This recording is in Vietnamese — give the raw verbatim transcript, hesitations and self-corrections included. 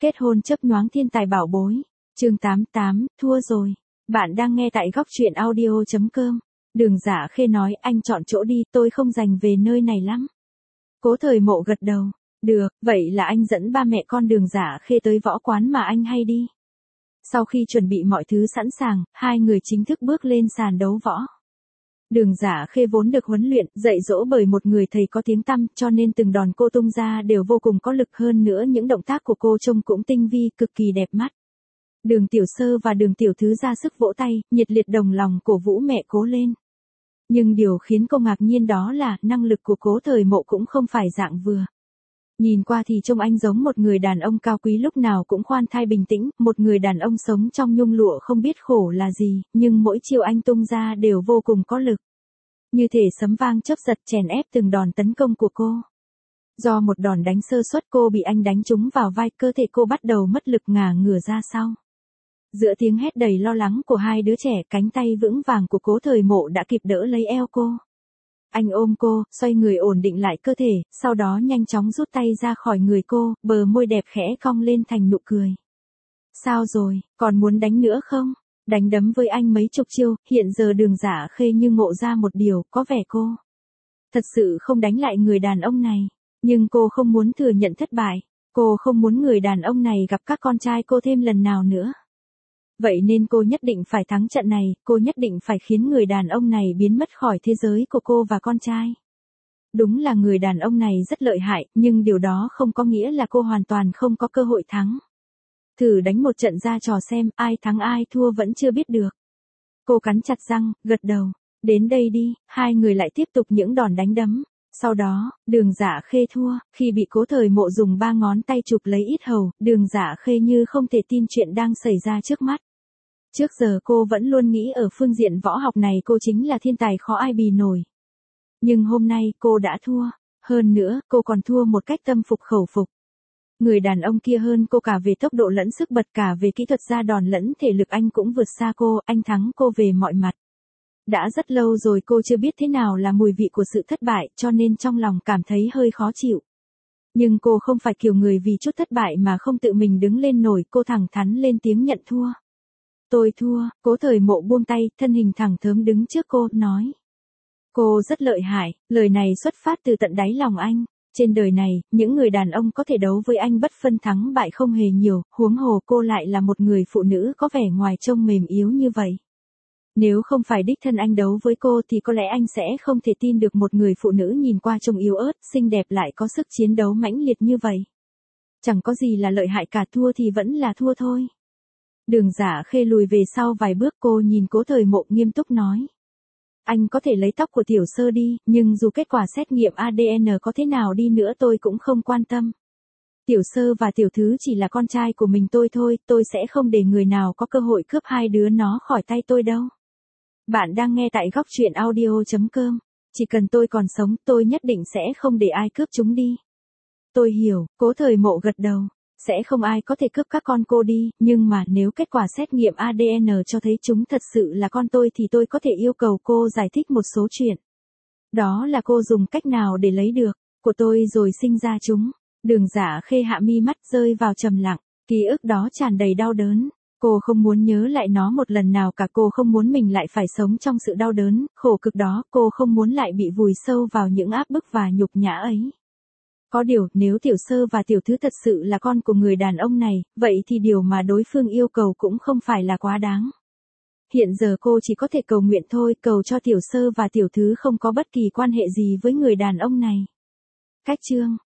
Kết hôn chớp nhoáng thiên tài bảo bối. Chương tám mươi tám, thua rồi. Bạn đang nghe tại góc truyện audio chấm com. Đường Giả Khê nói, anh chọn chỗ đi, tôi không dành về nơi này lắm. Cố Thời Mộ gật đầu. Được, vậy là anh dẫn ba mẹ con Đường Giả Khê tới võ quán mà anh hay đi. Sau khi chuẩn bị mọi thứ sẵn sàng, hai người chính thức bước lên sàn đấu võ. Đường Giả Khê vốn được huấn luyện, dạy dỗ bởi một người thầy có tiếng tăm, cho nên từng đòn cô tung ra đều vô cùng có lực, hơn nữa những động tác của cô trông cũng tinh vi, cực kỳ đẹp mắt. Đường Tiểu Sơ và Đường Tiểu Thứ ra sức vỗ tay, nhiệt liệt đồng lòng cổ vũ mẹ cố lên. Nhưng điều khiến cô ngạc nhiên đó là, năng lực của Cố Thời Mộ cũng không phải dạng vừa. Nhìn qua thì trông anh giống một người đàn ông cao quý lúc nào cũng khoan thai bình tĩnh, một người đàn ông sống trong nhung lụa không biết khổ là gì, nhưng mỗi chiêu anh tung ra đều vô cùng có lực. Như thể sấm vang chớp giật chèn ép từng đòn tấn công của cô. Do một đòn đánh sơ suất cô bị anh đánh trúng vào vai, cơ thể cô bắt đầu mất lực ngả ngửa ra sau. Giữa tiếng hét đầy lo lắng của hai đứa trẻ, cánh tay vững vàng của Cố Thời Mộ đã kịp đỡ lấy eo cô. Anh ôm cô, xoay người ổn định lại cơ thể, sau đó nhanh chóng rút tay ra khỏi người cô, bờ môi đẹp khẽ cong lên thành nụ cười. Sao rồi, còn muốn đánh nữa không? Đánh đấm với anh mấy chục chiêu, hiện giờ Đường Giả Khê như ngộ ra một điều, có vẻ cô thật sự không đánh lại người đàn ông này. Nhưng cô không muốn thừa nhận thất bại, cô không muốn người đàn ông này gặp các con trai cô thêm lần nào nữa. Vậy nên cô nhất định phải thắng trận này, cô nhất định phải khiến người đàn ông này biến mất khỏi thế giới của cô và con trai. Đúng là người đàn ông này rất lợi hại, nhưng điều đó không có nghĩa là cô hoàn toàn không có cơ hội thắng. Thử đánh một trận ra trò xem, ai thắng ai thua vẫn chưa biết được. Cô cắn chặt răng, gật đầu. Đến đây đi, hai người lại tiếp tục những đòn đánh đấm. Sau đó, Đường Giả Khê thua, khi bị Cố Thời Mộ dùng ba ngón tay chụp lấy yết hầu, Đường Giả Khê như không thể tin chuyện đang xảy ra trước mắt. Trước giờ cô vẫn luôn nghĩ ở phương diện võ học này cô chính là thiên tài khó ai bì nổi. Nhưng hôm nay cô đã thua, hơn nữa cô còn thua một cách tâm phục khẩu phục. Người đàn ông kia hơn cô cả về tốc độ lẫn sức bật, cả về kỹ thuật ra đòn lẫn thể lực anh cũng vượt xa cô, anh thắng cô về mọi mặt. Đã rất lâu rồi cô chưa biết thế nào là mùi vị của sự thất bại, cho nên trong lòng cảm thấy hơi khó chịu. Nhưng cô không phải kiểu người vì chút thất bại mà không tự mình đứng lên nổi, cô thẳng thắn lên tiếng nhận thua. Tôi thua. Cố Thời Mộ buông tay, thân hình thẳng thớm đứng trước cô, nói. Cô rất lợi hại, lời này xuất phát từ tận đáy lòng anh. Trên đời này, những người đàn ông có thể đấu với anh bất phân thắng bại không hề nhiều, huống hồ cô lại là một người phụ nữ có vẻ ngoài trông mềm yếu như vậy. Nếu không phải đích thân anh đấu với cô thì có lẽ anh sẽ không thể tin được một người phụ nữ nhìn qua trông yếu ớt, xinh đẹp lại có sức chiến đấu mãnh liệt như vậy. Chẳng có gì là lợi hại cả, thua thì vẫn là thua thôi. Đường Giả Khê lùi về sau vài bước, cô nhìn Cố Thời Mộ nghiêm túc nói. Anh có thể lấy tóc của Tiểu Sơ đi, nhưng dù kết quả xét nghiệm a đê en có thế nào đi nữa tôi cũng không quan tâm. Tiểu Sơ và Tiểu Thứ chỉ là con trai của mình tôi thôi, tôi sẽ không để người nào có cơ hội cướp hai đứa nó khỏi tay tôi đâu. Bạn đang nghe tại góc truyện audio chấm com. Chỉ cần tôi còn sống, tôi nhất định sẽ không để ai cướp chúng đi. Tôi hiểu, Cố Thời Mộ gật đầu. Sẽ không ai có thể cướp các con cô đi, nhưng mà nếu kết quả xét nghiệm a đê en cho thấy chúng thật sự là con tôi thì tôi có thể yêu cầu cô giải thích một số chuyện. Đó là cô dùng cách nào để lấy được của tôi rồi sinh ra chúng. Đường Giả Khê hạ mi mắt rơi vào trầm lặng, ký ức đó tràn đầy đau đớn. Cô không muốn nhớ lại nó một lần nào cả, cô không muốn mình lại phải sống trong sự đau đớn, khổ cực đó, cô không muốn lại bị vùi sâu vào những áp bức và nhục nhã ấy. Có điều, nếu Tiểu Sơ và Tiểu Thứ thật sự là con của người đàn ông này, vậy thì điều mà đối phương yêu cầu cũng không phải là quá đáng. Hiện giờ cô chỉ có thể cầu nguyện thôi, cầu cho Tiểu Sơ và Tiểu Thứ không có bất kỳ quan hệ gì với người đàn ông này. Cách chương